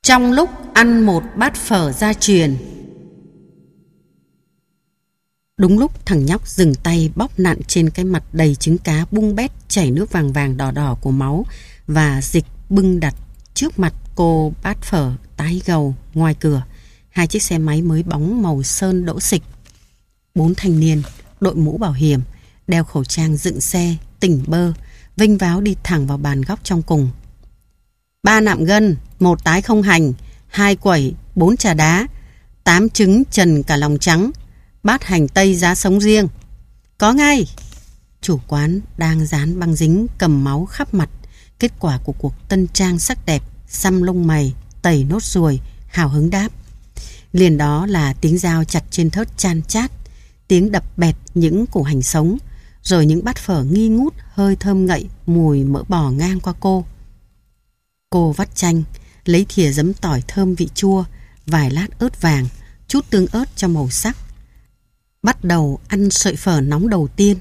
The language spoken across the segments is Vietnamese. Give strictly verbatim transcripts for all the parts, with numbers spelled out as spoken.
Trong lúc ăn một bát phở gia truyền. Đúng lúc thằng nhóc dừng tay bóp nặn trên cái mặt đầy trứng cá bung bét chảy nước vàng vàng đỏ đỏ của máu và dịch bưng đặt trước mặt cô bát phở tái gầu ngoài cửa. Hai chiếc xe máy mới bóng màu sơn đỗ xịch. Bốn thanh niên đội mũ bảo hiểm, đeo khẩu trang dựng xe, tỉnh bơ, vênh váo đi thẳng vào bàn góc trong cùng. Ba nạm gân, một tái không hành, hai quẩy, bốn trà đá, tám trứng trần cả lòng trắng, bát hành tây giá sống riêng. Có ngay. Chủ quán đang dán băng dính cầm máu khắp mặt, kết quả của cuộc tân trang sắc đẹp, xăm lông mày, tẩy nốt ruồi, hào hứng đáp. Liền đó là tiếng dao chặt trên thớt chan chát, tiếng đập bẹt những củ hành sống, rồi những bát phở nghi ngút hơi thơm ngậy mùi mỡ bò ngang qua cô. Cô vắt chanh, lấy thìa giấm tỏi thơm vị chua, vài lát ớt vàng, chút tương ớt cho màu sắc. Bắt đầu ăn sợi phở nóng đầu tiên.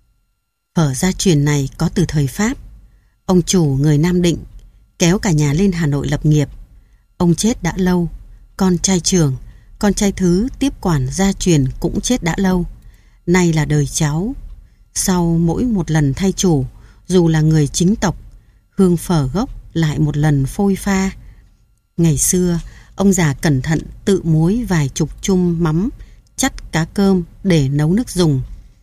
Phở gia truyền này có từ thời Pháp. Ông chủ người Nam Định kéo cả nhà lên Hà Nội lập nghiệp. Ông chết đã lâu, con trai trưởng, con trai thứ tiếp quản gia truyền cũng chết đã lâu. Nay là đời cháu. Sau mỗi một lần thay chủ, dù là người chính tộc, hương phở gốc lại một lần phôi pha. Ngày xưa, ông già cẩn thận tự muối vài chục chum mắm, chắt cá cơm để nấu nước dùng.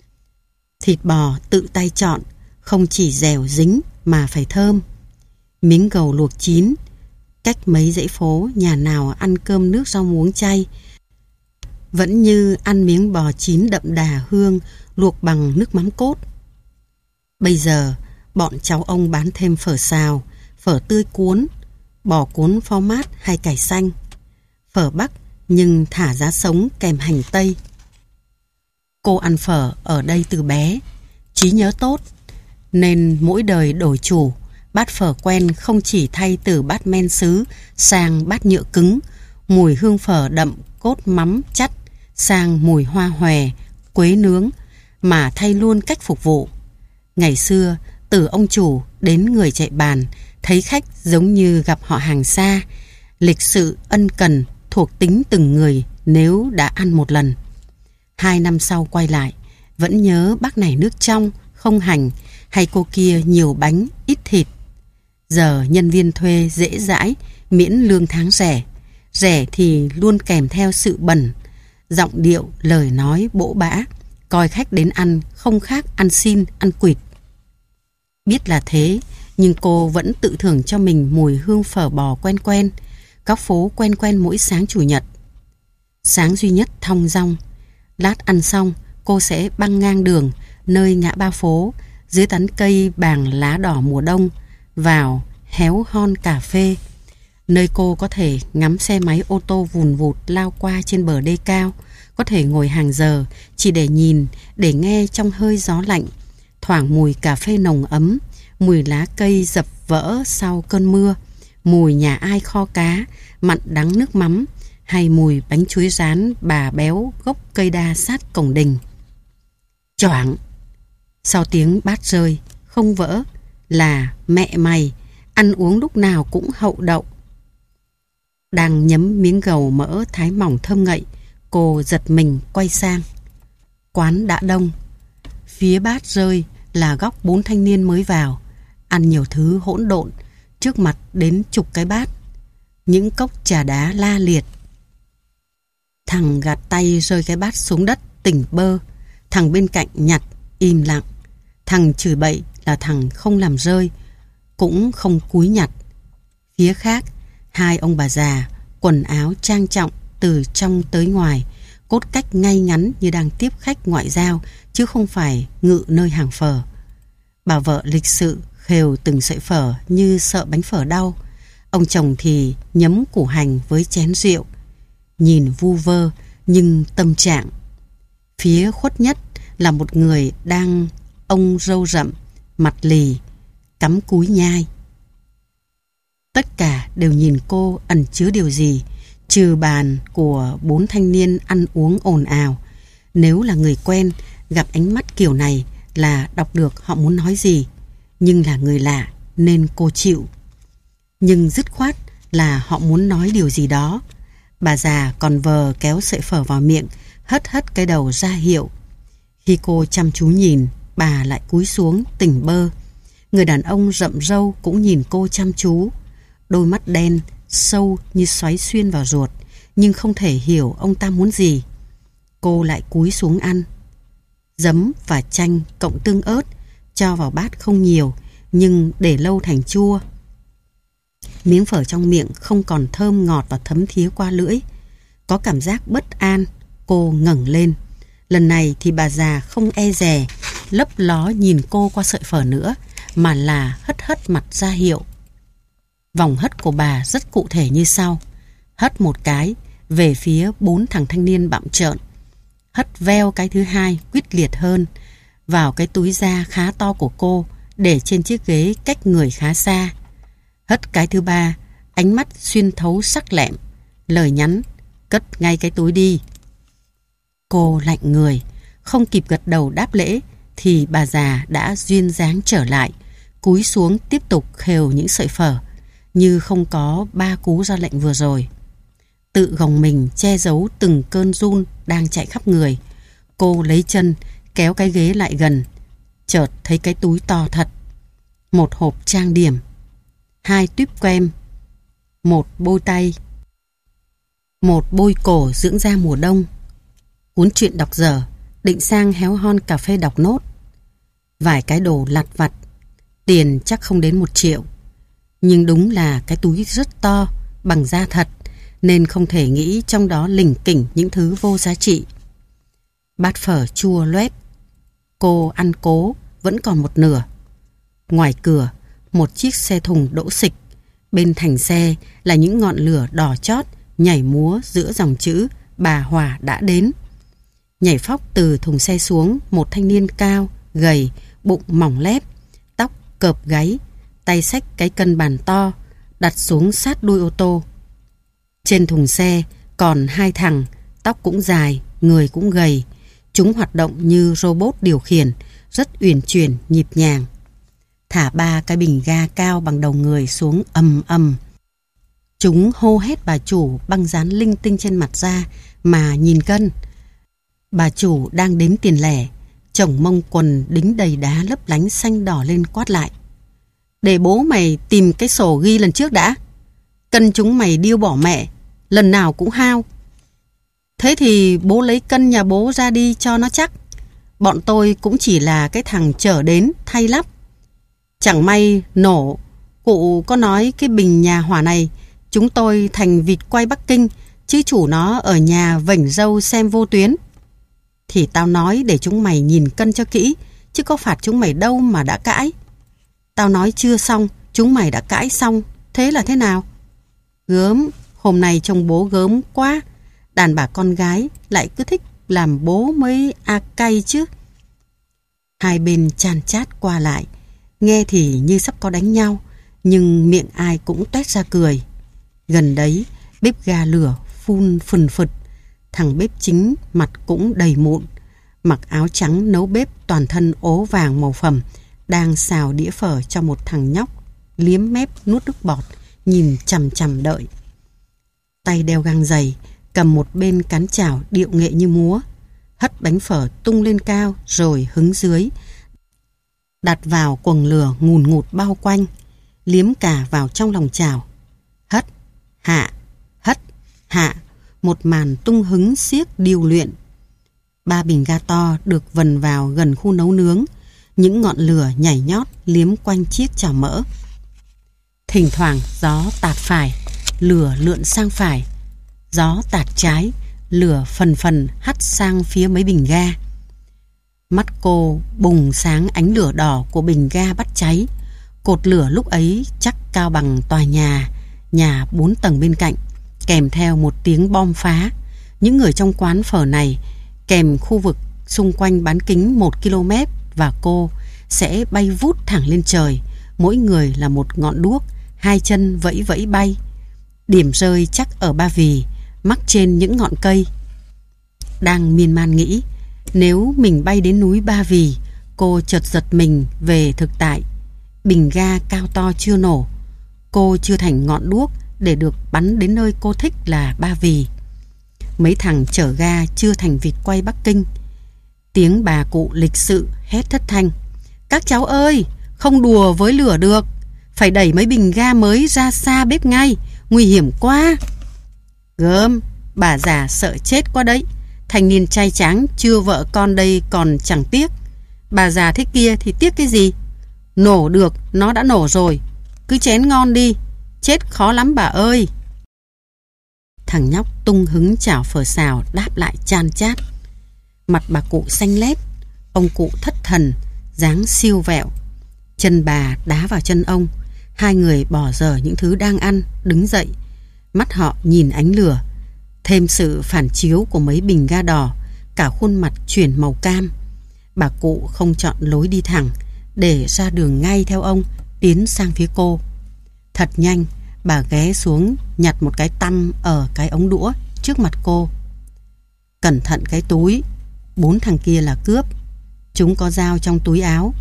Thịt bò tự tay chọn, không chỉ dẻo dính mà phải thơm. Miếng gầu luộc chín, cách mấy dãy phố nhà nào ăn cơm nước rau muống chay, vẫn như ăn miếng bò chín đậm đà hương luộc bằng nước mắm cốt. Bây giờ, bọn cháu ông bán thêm phở xào, phở tươi cuốn, bò cuốn format hay cải xanh, phở Bắc nhưng thả giá sống kèm hành tây. Cô ăn phở ở đây từ bé, trí nhớ tốt, nên mỗi đời đổi chủ, bát phở quen không chỉ thay từ bát men sứ sang bát nhựa cứng, mùi hương phở đậm cốt mắm chắt sang mùi hoa hòe, quế nướng, mà thay luôn cách phục vụ. Ngày xưa, từ ông chủ đến người chạy bàn, thấy khách giống như gặp họ hàng xa, lịch sự ân cần thuộc tính từng người nếu đã ăn một lần. Hai năm sau quay lại, vẫn nhớ bác này nước trong, không hành, hay cô kia nhiều bánh, ít thịt. Giờ nhân viên thuê dễ dãi, miễn lương tháng rẻ. Rẻ thì luôn kèm theo sự bẩn, giọng điệu, lời nói bỗ bã, coi khách đến ăn không khác ăn xin, ăn quỵt. Biết là thế, nhưng cô vẫn tự thưởng cho mình mùi hương phở bò quen quen, góc phố quen quen mỗi sáng chủ nhật. Sáng duy nhất thong dong. Lát ăn xong, cô sẽ băng ngang đường, nơi ngã ba phố, dưới tán cây bàng lá đỏ mùa đông, vào héo hon cà phê, nơi cô có thể ngắm xe máy ô tô vùn vụt lao qua trên bờ đê cao, có thể ngồi hàng giờ chỉ để nhìn, để nghe trong hơi gió lạnh, thoảng mùi cà phê nồng ấm, mùi lá cây dập vỡ sau cơn mưa, mùi nhà ai kho cá, mặn đắng nước mắm, hay mùi bánh chuối rán bà béo gốc cây đa sát cổng đình. Choảng! Sau tiếng bát rơi, không vỡ, là mẹ mày, ăn uống lúc nào cũng hậu đậu. Đang nhấm miếng gầu mỡ thái mỏng thơm ngậy, cô giật mình quay sang. Quán đã đông. Phía bát rơi là góc bốn thanh niên mới vào, ăn nhiều thứ hỗn độn, trước mặt đến chục cái bát, những cốc trà đá la liệt. Thằng gạt tay rơi cái bát xuống đất tỉnh bơ, thằng bên cạnh nhặt im lặng. Thằng chửi bậy là thằng không làm rơi, cũng không cúi nhặt. Phía khác, hai ông bà già, quần áo trang trọng từ trong tới ngoài, cốt cách ngay ngắn như đang tiếp khách ngoại giao, chứ không phải ngự nơi hàng phở. Bà vợ lịch sự khều từng sợi phở như sợ bánh phở đau. Ông chồng thì nhấm củ hành với chén rượu, nhìn vu vơ nhưng tâm trạng. Phía khuất nhất là một người đang ông râu rậm, mặt lì, cắm cúi nhai. Tất cả đều nhìn cô ẩn chứa điều gì, trừ bàn của bốn thanh niên ăn uống ồn ào. Nếu là người quen, gặp ánh mắt kiểu này là đọc được họ muốn nói gì. Nhưng là người lạ nên cô chịu. Nhưng dứt khoát là họ muốn nói điều gì đó. Bà già còn vờ kéo sợi phở vào miệng, hất hất cái đầu ra hiệu. Khi cô chăm chú nhìn, bà lại cúi xuống tỉnh bơ. Người đàn ông rậm râu cũng nhìn cô chăm chú. Đôi mắt đen, sâu như xoáy xuyên vào ruột, nhưng không thể hiểu ông ta muốn gì. Cô lại cúi xuống ăn. Giấm và chanh cộng tương ớt, cho vào bát không nhiều, nhưng để lâu thành chua. Miếng phở trong miệng không còn thơm ngọt và thấm thía qua lưỡi. Có cảm giác bất an, cô ngẩng lên. Lần này thì bà già không e dè, lấp ló nhìn cô qua sợi phở nữa, mà là hất hất mặt ra hiệu. Vòng hất của bà rất cụ thể như sau. Hất một cái về phía bốn thằng thanh niên bặm trợn. Hất veo cái thứ hai quyết liệt hơn vào cái túi da khá to của cô, để trên chiếc ghế cách người khá xa. Hất cái thứ ba, ánh mắt xuyên thấu sắc lẹm, lời nhắn: cất ngay cái túi đi. Cô lạnh người, không kịp gật đầu đáp lễ thì bà già đã duyên dáng trở lại, cúi xuống tiếp tục khều những sợi phở, như không có ba cú ra lệnh vừa rồi. Tự gồng mình che giấu từng cơn run đang chạy khắp người, cô lấy chân kéo cái ghế lại gần, chợt thấy cái túi to thật. Một hộp trang điểm, hai tuýp kem, một bôi tay, một bôi cổ dưỡng da mùa đông, cuốn truyện đọc dở, định sang héo hon cà phê đọc nốt, vài cái đồ lặt vặt, tiền chắc không đến một triệu. Nhưng đúng là cái túi rất to, bằng da thật, nên không thể nghĩ trong đó lỉnh kỉnh những thứ vô giá trị. Bát phở chua loét, cô ăn cố, vẫn còn một nửa. Ngoài cửa, một chiếc xe thùng đỗ xịch, bên thành xe là những ngọn lửa đỏ chót nhảy múa giữa dòng chữ bà Hòa đã đến. Nhảy phóc từ thùng xe xuống một thanh niên cao, gầy, bụng mỏng lép, tóc cợp gáy, tay xách cái cân bàn to, đặt xuống sát đuôi ô tô. Trên thùng xe còn hai thằng, tóc cũng dài, người cũng gầy. Chúng hoạt động như robot điều khiển, rất uyển chuyển, nhịp nhàng. Thả ba cái bình ga cao bằng đầu người xuống ầm ầm. Chúng hô hét bà chủ băng dán linh tinh trên mặt ra mà nhìn cân. Bà chủ đang đếm tiền lẻ, chồng mông quần đính đầy đá lấp lánh xanh đỏ lên quát lại: để bố mày tìm cái sổ ghi lần trước đã. Cân chúng mày điêu bỏ mẹ, lần nào cũng hao. Thế thì bố lấy cân nhà bố ra đi cho nó chắc. Bọn tôi cũng chỉ là cái thằng chở đến thay lắp. Chẳng may nổ, cụ có nói cái bình nhà hỏa này chúng tôi thành vịt quay Bắc Kinh, chứ chủ nó ở nhà vảnh râu xem vô tuyến. Thì tao nói để chúng mày nhìn cân cho kỹ, chứ có phạt chúng mày đâu mà đã cãi. Tao nói chưa xong, chúng mày đã cãi xong, thế là thế nào? Gớm, hôm nay trông bố gớm quá. Đàn bà con gái lại cứ thích làm bố mới a cay chứ. Hai bên chan chát qua lại, nghe thì như sắp có đánh nhau, nhưng miệng ai cũng toét ra cười. Gần đấy, bếp ga lửa phun phừng phực. Thằng bếp chính mặt cũng đầy mụn, mặc áo trắng nấu bếp toàn thân ố vàng màu phẩm, đang xào đĩa phở cho một thằng nhóc liếm mép nuốt nước bọt, nhìn chằm chằm đợi. Tay đeo găng giày, cầm một bên cán chảo điệu nghệ như múa, hất bánh phở tung lên cao rồi hứng dưới, đặt vào quầng lửa ngùn ngụt bao quanh, liếm cả vào trong lòng chảo. Hất, hạ, hất, hạ, một màn tung hứng xiếc điêu luyện. Ba bình ga to được vần vào gần khu nấu nướng, những ngọn lửa nhảy nhót liếm quanh chiếc chảo mỡ. Thỉnh thoảng gió tạt phải, lửa lượn sang phải, gió tạt trái, lửa phần phần hắt sang phía mấy bình ga. Mắt cô bùng sáng ánh lửa đỏ của bình ga bắt cháy. Cột lửa lúc ấy chắc cao bằng tòa nhà, nhà bốn tầng bên cạnh, kèm theo một tiếng bom phá. Những người trong quán phở này, kèm khu vực xung quanh bán kính một ki lô mét và cô sẽ bay vút thẳng lên trời, mỗi người là một ngọn đuốc, hai chân vẫy vẫy bay. Điểm rơi chắc ở Ba Vì, mắc trên những ngọn cây. Đang miên man nghĩ, nếu mình bay đến núi Ba Vì, cô chợt giật mình về thực tại. Bình ga cao to chưa nổ, cô chưa thành ngọn đuốc để được bắn đến nơi cô thích là Ba Vì. Mấy thằng chở ga chưa thành vịt quay Bắc Kinh. Tiếng bà cụ lịch sự hét thất thanh: "Các cháu ơi, không đùa với lửa được, phải đẩy mấy bình ga mới ra xa bếp ngay, nguy hiểm quá." "Gớm, bà già sợ chết quá đấy, thanh niên trai tráng chưa vợ con đây còn chẳng tiếc. Bà già thế kia thì tiếc cái gì? Nổ được nó đã nổ rồi, cứ chén ngon đi, chết khó lắm bà ơi." Thằng nhóc tung hứng chảo phở xào đáp lại chan chát. Mặt bà cụ xanh lét, ông cụ thất thần, dáng siêu vẹo. Chân bà đá vào chân ông, hai người bỏ dở những thứ đang ăn, đứng dậy. Mắt họ nhìn ánh lửa, thêm sự phản chiếu của mấy bình ga đỏ, cả khuôn mặt chuyển màu cam. Bà cụ không chọn lối đi thẳng, để ra đường ngay theo ông, tiến sang phía cô. Thật nhanh, bà ghé xuống nhặt một cái tăm ở cái ống đũa trước mặt cô. "Cẩn thận cái túi, bốn thằng kia là cướp, chúng có dao trong túi áo."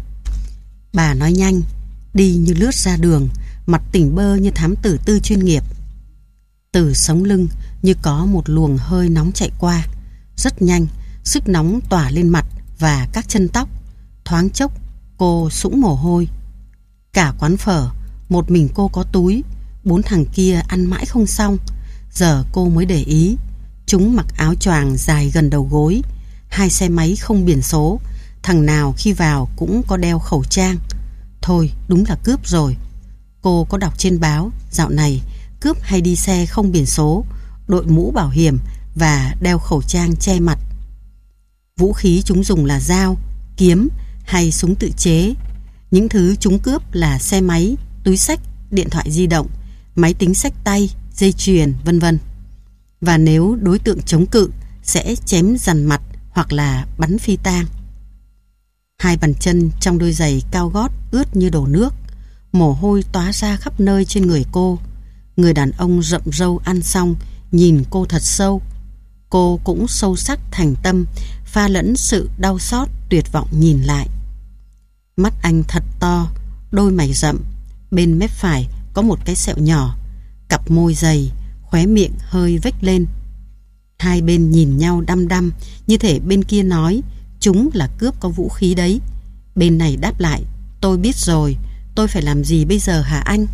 Bà nói nhanh, đi như lướt ra đường, mặt tỉnh bơ như thám tử tư chuyên nghiệp. Từ sống lưng như có một luồng hơi nóng chạy qua, rất nhanh, sức nóng tỏa lên mặt và các chân tóc. Thoáng chốc cô sũng mồ hôi. Cả quán phở, một mình cô có túi, bốn thằng kia ăn mãi không xong. Giờ cô mới để ý, chúng mặc áo choàng dài gần đầu gối, hai xe máy không biển số, thằng nào khi vào cũng có đeo khẩu trang. Thôi, đúng là cướp rồi. Cô có đọc trên báo, dạo này cướp hay đi xe không biển số, đội mũ bảo hiểm và đeo khẩu trang che mặt. Vũ khí chúng dùng là dao, kiếm hay súng tự chế. Những thứ chúng cướp là xe máy, túi xách, điện thoại di động, máy tính xách tay, dây chuyền, vân vân. Và nếu đối tượng chống cự sẽ chém dằn mặt hoặc là bắn phi tang. Hai bàn chân trong đôi giày cao gót ướt như đổ nước, mồ hôi tóa ra khắp nơi trên người cô. Người đàn ông rậm râu ăn xong nhìn cô thật sâu. Cô cũng sâu sắc thành tâm, pha lẫn sự đau xót tuyệt vọng nhìn lại. Mắt anh thật to, đôi mày rậm, bên mép phải có một cái sẹo nhỏ, cặp môi dày, khóe miệng hơi vếch lên. Hai bên nhìn nhau đăm đăm, như thể bên kia nói chúng là cướp có vũ khí đấy. Bên này đáp lại: "Tôi biết rồi, tôi phải làm gì bây giờ hả anh?"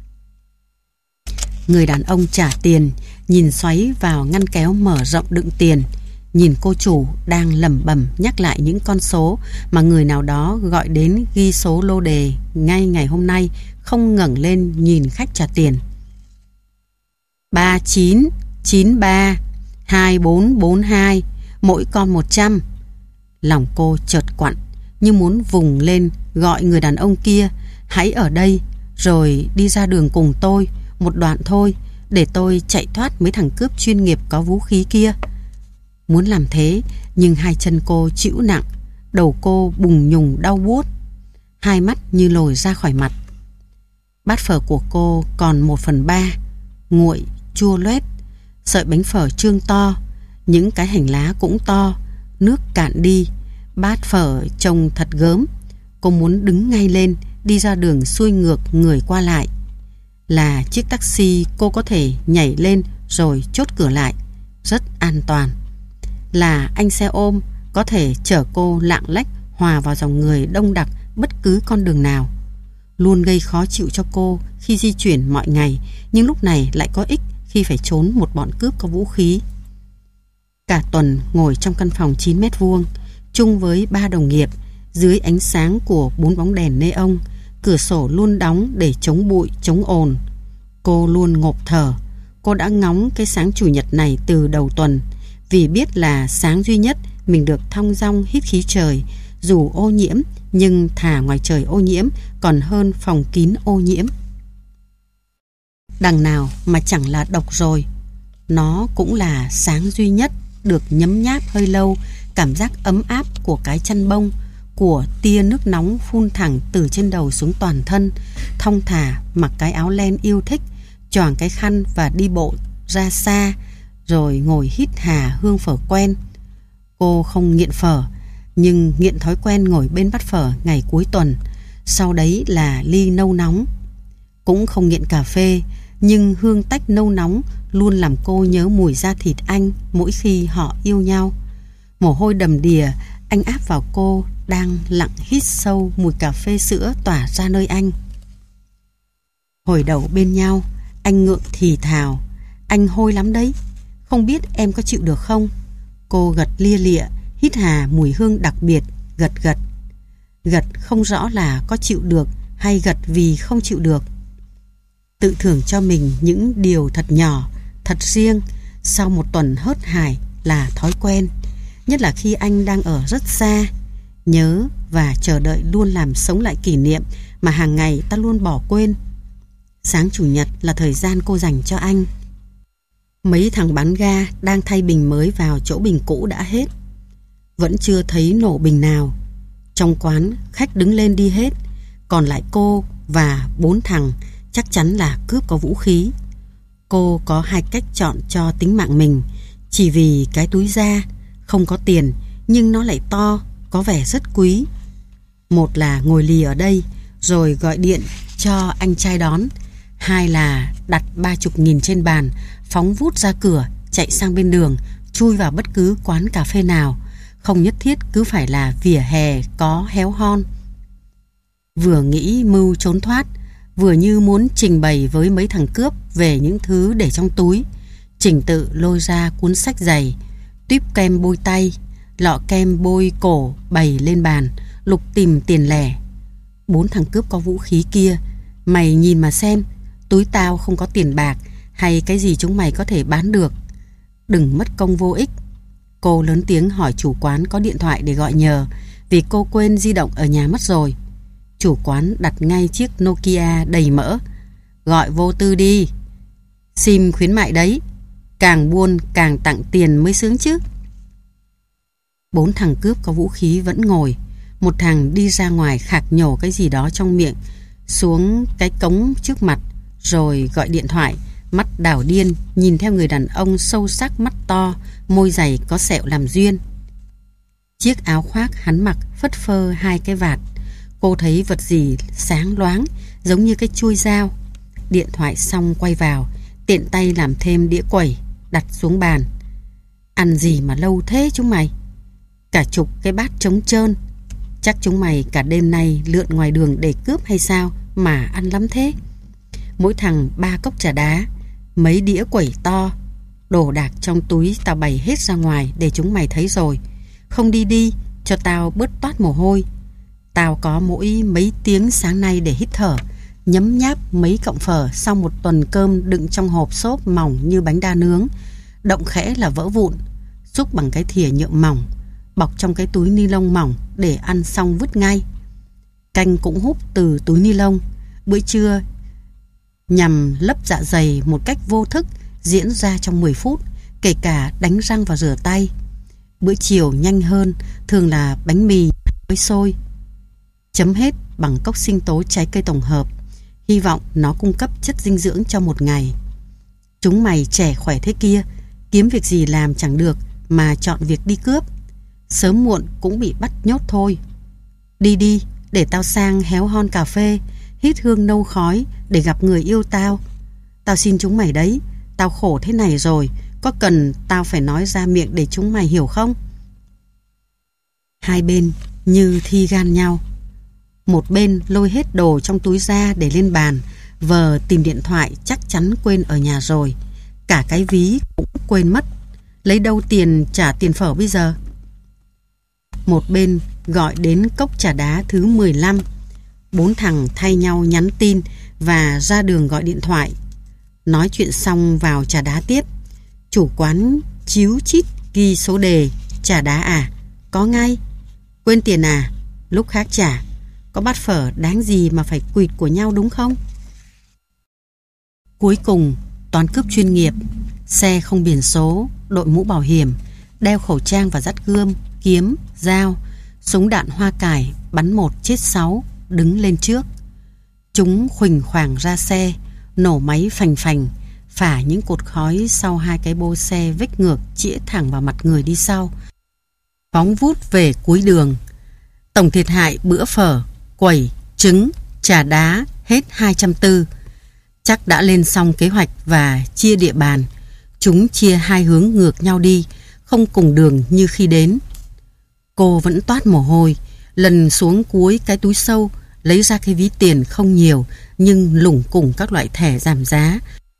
Người đàn ông trả tiền, nhìn xoáy vào ngăn kéo mở rộng đựng tiền, nhìn cô chủ đang lẩm bẩm nhắc lại những con số mà người nào đó gọi đến ghi số lô đề ngay ngày hôm nay, không ngẩng lên nhìn khách trả tiền. Ba chín chín ba hai bốn bốn hai, mỗi con một trăm. Lòng cô chợt quặn, như muốn vùng lên gọi người đàn ông kia: "Hãy ở đây, rồi đi ra đường cùng tôi, một đoạn thôi, để tôi chạy thoát mấy thằng cướp chuyên nghiệp có vũ khí kia." Muốn làm thế, nhưng hai chân cô chịu nặng, đầu cô bùng nhùng đau buốt, hai mắt như lồi ra khỏi mặt. Bát phở của cô còn một phần ba, nguội, chua loét. Sợi bánh phở trương to, những cái hành lá cũng to, nước cạn đi. Bát phở trông thật gớm. Cô muốn đứng ngay lên, đi ra đường xuôi ngược người qua lại. Là chiếc taxi cô có thể nhảy lên rồi chốt cửa lại, rất an toàn. Là anh xe ôm có thể chở cô lạng lách hòa vào dòng người đông đặc bất cứ con đường nào. Luôn gây khó chịu cho cô khi di chuyển mọi ngày, nhưng lúc này lại có ích khi phải trốn một bọn cướp có vũ khí. Cả tuần ngồi trong căn phòng chín mét vuông, chung với ba đồng nghiệp, dưới ánh sáng của bốn bóng đèn neon, cửa sổ luôn đóng để chống bụi, chống ồn. Cô luôn ngộp thở. Cô đã ngóng cái sáng chủ nhật này từ đầu tuần, vì biết là sáng duy nhất mình được thong dong hít khí trời, dù ô nhiễm, nhưng thà ngoài trời ô nhiễm còn hơn phòng kín ô nhiễm. Đằng nào mà chẳng là độc rồi. Nó cũng là sáng duy nhất được nhấm nháp hơi lâu cảm giác ấm áp của cái chăn bông, của tia nước nóng phun thẳng từ trên đầu xuống toàn thân, thong thả mặc cái áo len yêu thích, choàng cái khăn và đi bộ ra xa, rồi ngồi hít hà hương phở quen. Cô không nghiện phở, nhưng nghiện thói quen ngồi bên bát phở ngày cuối tuần, sau đấy là ly nâu nóng. Cũng không nghiện cà phê, nhưng hương tách nâu nóng luôn làm cô nhớ mùi da thịt anh mỗi khi họ yêu nhau. Mồ hôi đầm đìa, anh áp vào cô đang lặng hít sâu mùi cà phê sữa tỏa ra nơi anh. Hồi đầu bên nhau, anh ngượng thì thào, anh hôi lắm đấy, không biết em có chịu được không? Cô gật lia lịa, hít hà mùi hương đặc biệt, gật gật. Gật không rõ là có chịu được hay gật vì không chịu được. Tự thưởng cho mình những điều thật nhỏ, thật riêng sau một tuần hớt hải là thói quen, nhất là khi anh đang ở rất xa. Nhớ và chờ đợi luôn làm sống lại kỷ niệm mà hàng ngày ta luôn bỏ quên. Sáng chủ nhật là thời gian cô dành cho anh. Mấy thằng bán ga đang thay bình mới vào chỗ bình cũ đã hết. Vẫn chưa thấy nổ bình nào. Trong quán khách đứng lên đi hết, còn lại cô và bốn thằng chắc chắn là cướp có vũ khí. Cô có hai cách chọn cho tính mạng mình, chỉ vì cái túi da không có tiền nhưng nó lại to, có vẻ rất quý. Một là ngồi lì ở đây rồi gọi điện cho anh trai đón. Hai là đặt ba chục nghìn trên bàn, phóng vút ra cửa, chạy sang bên đường, chui vào bất cứ quán cà phê nào, không nhất thiết cứ phải là vỉa hè có héo hon. Vừa nghĩ mưu trốn thoát, vừa như muốn trình bày với mấy thằng cướp về những thứ để trong túi. Trình tự lôi ra cuốn sách dày, tuýp kem bôi tay, lọ kem bôi cổ bày lên bàn, lục tìm tiền lẻ. Bốn thằng cướp có vũ khí kia, mày nhìn mà xem, túi tao không có tiền bạc hay cái gì chúng mày có thể bán được. Đừng mất công vô ích. Cô lớn tiếng hỏi chủ quán có điện thoại để gọi nhờ, vì cô quên di động ở nhà mất rồi. Chủ quán đặt ngay chiếc Nokia đầy mỡ. Gọi vô tư đi, sim khuyến mại đấy, càng buôn càng tặng tiền mới sướng chứ. Bốn thằng cướp có vũ khí vẫn ngồi. Một thằng đi ra ngoài khạc nhổ cái gì đó trong miệng xuống cái cống trước mặt, rồi gọi điện thoại, mắt đảo điên nhìn theo người đàn ông sâu sắc, mắt to, môi dày có sẹo làm duyên. Chiếc áo khoác hắn mặc phất phơ hai cái vạt. Cô thấy vật gì sáng loáng giống như cái chuôi dao. Điện thoại xong quay vào, tiện tay làm thêm đĩa quẩy đặt xuống bàn. Ăn gì mà lâu thế chúng mày? Cả chục cái bát trống trơn. Chắc chúng mày cả đêm nay lượn ngoài đường để cướp hay sao mà ăn lắm thế? Mỗi thằng ba cốc trà đá, mấy đĩa quẩy to. Đồ đạc trong túi tao bày hết ra ngoài để chúng mày thấy rồi. Không đi đi cho tao bớt toát mồ hôi. Tao có mỗi mấy tiếng sáng nay để hít thở, nhấm nháp mấy cọng phở sau một tuần cơm đựng trong hộp xốp mỏng như bánh đa nướng. Động khẽ là vỡ vụn, xúc bằng cái thìa nhựa mỏng, bọc trong cái túi ni lông mỏng để ăn xong vứt ngay. Canh cũng húp từ túi ni lông. Bữa trưa nhằm lấp dạ dày một cách vô thức diễn ra trong mười phút, kể cả đánh răng và rửa tay. Bữa chiều nhanh hơn, thường là bánh mì với xôi. Chấm hết bằng cốc sinh tố trái cây tổng hợp, hy vọng nó cung cấp chất dinh dưỡng cho một ngày. Chúng mày trẻ khỏe thế kia, kiếm việc gì làm chẳng được mà chọn việc đi cướp. Sớm muộn cũng bị bắt nhốt thôi. Đi đi, để tao sang héo hon cà phê, hít hương nâu khói để gặp người yêu tao. Tao xin chúng mày đấy, tao khổ thế này rồi, có cần tao phải nói ra miệng để chúng mày hiểu không? Hai bên như thi gan nhau. Một bên lôi hết đồ trong túi ra để lên bàn, vờ tìm điện thoại chắc chắn quên ở nhà rồi. Cả cái ví cũng quên mất. Lấy đâu tiền trả tiền phở bây giờ? Một bên gọi đến cốc trà đá thứ mười lăm. Bốn thằng thay nhau nhắn tin và ra đường gọi điện thoại. Nói chuyện xong vào trà đá tiếp. Chủ quán chíu chít ghi số đề. Trà đá à? Có ngay. Quên tiền à? Lúc khác trả. Có bát phở đáng gì mà phải quỵt của nhau đúng không? Cuối cùng, toán cướp chuyên nghiệp, xe không biển số, đội mũ bảo hiểm, đeo khẩu trang và dắt gươm, kiếm, dao, súng đạn hoa cải, bắn một chết sáu, đứng lên trước. Chúng khuỳnh khoảng ra xe, nổ máy phành phành, phả những cột khói sau hai cái bô xe vếch ngược chĩa thẳng vào mặt người đi sau. Phóng vút về cuối đường. Tổng thiệt hại bữa phở, quẩy, trứng, trà đá hết hai trăm tư mươi. Chắc đã lên xong kế hoạch và chia địa bàn. Chúng chia hai hướng ngược nhau đi, không cùng đường như khi đến. Cô vẫn toát mồ hôi, lần xuống cuối cái túi sâu, lấy ra cái ví tiền không nhiều nhưng lủng củng các loại thẻ giảm giá,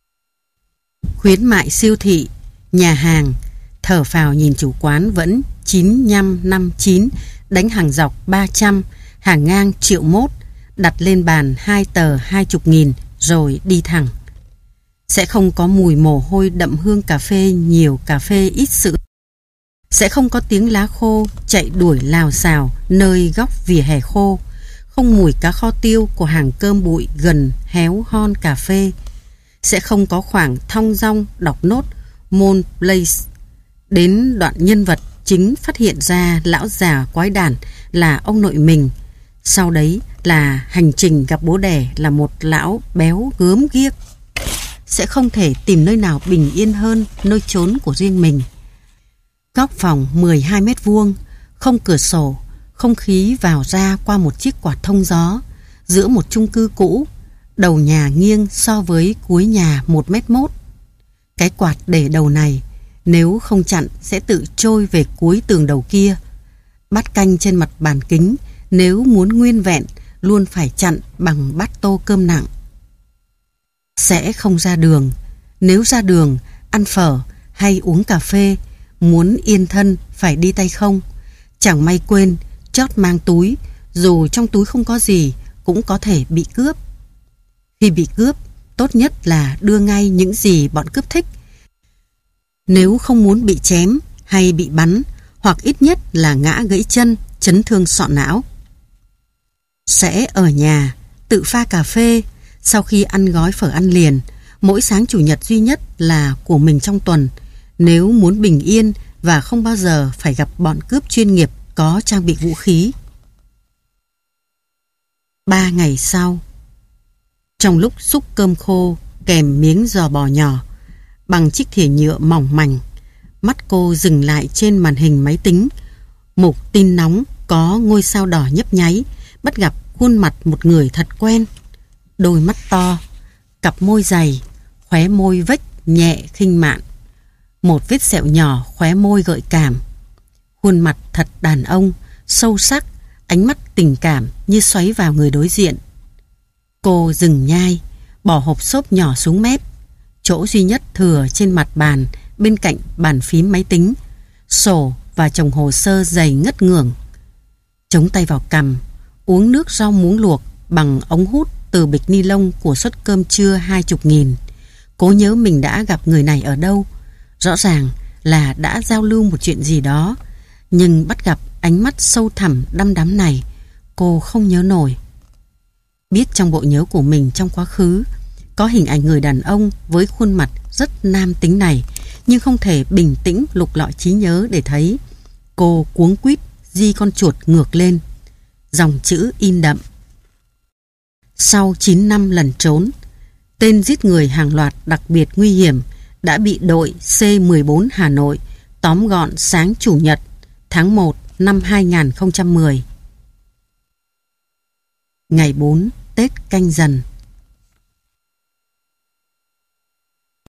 khuyến mại siêu thị, nhà hàng. Thở phào nhìn chủ quán vẫn chín năm năm chín, đánh hàng dọc ba trăm, hàng ngang triệu mốt, đặt lên bàn hai tờ hai chục nghìn rồi đi thẳng. Sẽ không có mùi mồ hôi đậm hương cà phê nhiều, cà phê ít sữa. Sẽ không có tiếng lá khô chạy đuổi lào xào nơi góc vỉa hè khô. Không mùi cá kho tiêu của hàng cơm bụi gần héo hon cà phê. Sẽ không có khoảng thong dong đọc nốt Mon Place. Đến đoạn nhân vật chính phát hiện ra lão già quái đản là ông nội mình. Sau đấy là hành trình gặp bố đẻ là một lão béo gớm ghiếc. Sẽ không thể tìm nơi nào bình yên hơn nơi chốn của riêng mình. Góc phòng mười hai mét vuông, không cửa sổ, không khí vào ra qua một chiếc quạt thông gió, giữa một chung cư cũ, đầu nhà nghiêng so với cuối nhà một mét mốt. Cái quạt để đầu này, nếu không chặn sẽ tự trôi về cuối tường đầu kia. Bát canh trên mặt bàn kính, nếu muốn nguyên vẹn, luôn phải chặn bằng bát tô cơm nặng. Sẽ không ra đường. Nếu ra đường, ăn phở hay uống cà phê, muốn yên thân phải đi tay không. Chẳng may quên, chót mang túi, dù trong túi không có gì, cũng có thể bị cướp. Khi bị cướp, tốt nhất là đưa ngay những gì bọn cướp thích. Nếu không muốn bị chém hay bị bắn, hoặc ít nhất là ngã gãy chân, chấn thương sọ não. Sẽ ở nhà, tự pha cà phê, sau khi ăn gói phở ăn liền, mỗi sáng chủ nhật duy nhất là của mình trong tuần, nếu muốn bình yên và không bao giờ phải gặp bọn cướp chuyên nghiệp có trang bị vũ khí. Ba ngày sau, trong lúc xúc cơm khô kèm miếng giò bò nhỏ bằng chiếc thìa nhựa mỏng mảnh, mắt cô dừng lại trên màn hình máy tính. Mục tin nóng có ngôi sao đỏ nhấp nháy, bắt gặp khuôn mặt một người thật quen. Đôi mắt to, cặp môi dày, khóe môi vếch nhẹ khinh mạn, một vết sẹo nhỏ khóe môi gợi cảm. Khuôn mặt thật đàn ông, sâu sắc, ánh mắt tình cảm như xoáy vào người đối diện. Cô dừng nhai, bỏ hộp xốp nhỏ xuống mép, chỗ duy nhất thừa trên mặt bàn bên cạnh bàn phím máy tính, sổ và chồng hồ sơ dày ngất ngưởng. Chống tay vào cằm, uống nước rau muống luộc bằng ống hút từ bịch ni lông của suất cơm trưa hai chục nghìn. Cố nhớ mình đã gặp người này ở đâu. Rõ ràng là đã giao lưu một chuyện gì đó, nhưng bắt gặp ánh mắt sâu thẳm đăm đắm này, cô không nhớ nổi. Biết trong bộ nhớ của mình trong quá khứ có hình ảnh người đàn ông với khuôn mặt rất nam tính này, nhưng không thể bình tĩnh lục lọi trí nhớ để thấy. Cô cuống quýt di con chuột ngược lên, dòng chữ in đậm. Sau chín năm lẩn trốn, tên giết người hàng loạt đặc biệt nguy hiểm đã bị đội C mười bốn Hà Nội tóm gọn sáng Chủ nhật tháng một năm hai nghìn không trăm mười. Ngày bốn Tết Canh Dần.